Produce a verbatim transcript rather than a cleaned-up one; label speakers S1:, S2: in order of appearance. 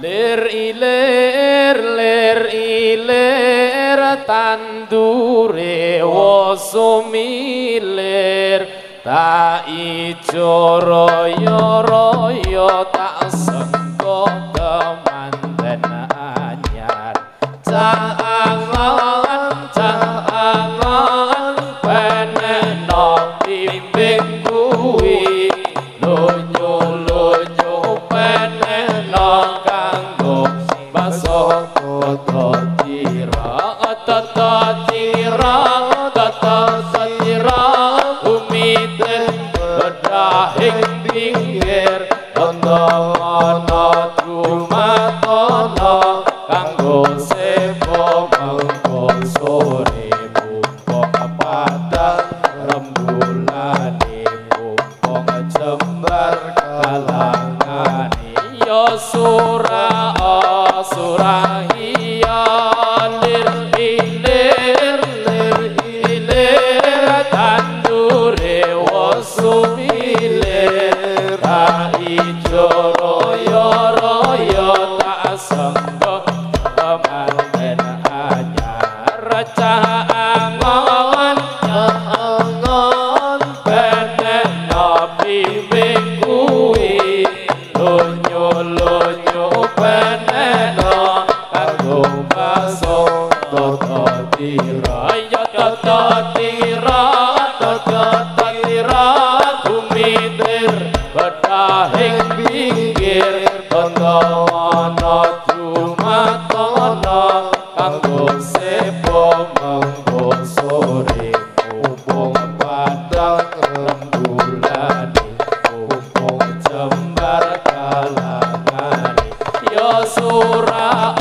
S1: lir ilir lir ilir tandure wosumilir tak ijo royo royo tak sengko temanten anyar jangan jangan peneno bimbing kuwi lunyu lunyu peneno kanggo baso toto tira toto tira toto tira umiten bedahing pinggir toto ana dumatono kanggo sepo mangko sore mumpung padang rembulane mumpung jembar kalangane ya sura sura iya lir ilir lir ilir tandure wosumilir tak ijo royo royo tak sengko temanten anyar cangon cangon peneno bimbing kuwi lunyu lunyu peneno kanggo baso toto tira ya toto tira toto tira kumitir bedahing pinggir toto ana dumatono kanggo sepo mangko sore mumpung padang rembulane mumpung jembar kalangane ya sura